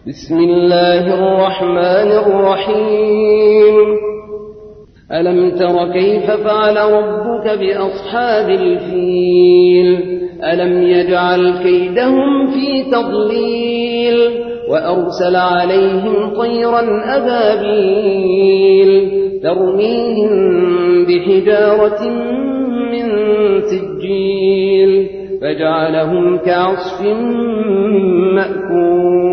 بسم الله الرحمن الرحيم. ألم تر كيف فعل ربك بأصحاب الفيل؟ ألم يجعل كيدهم في تضليل وأرسل عليهم طيرا أبابيل ترميهم بحجارة من سجيل فجعلهم كعصف مأكول.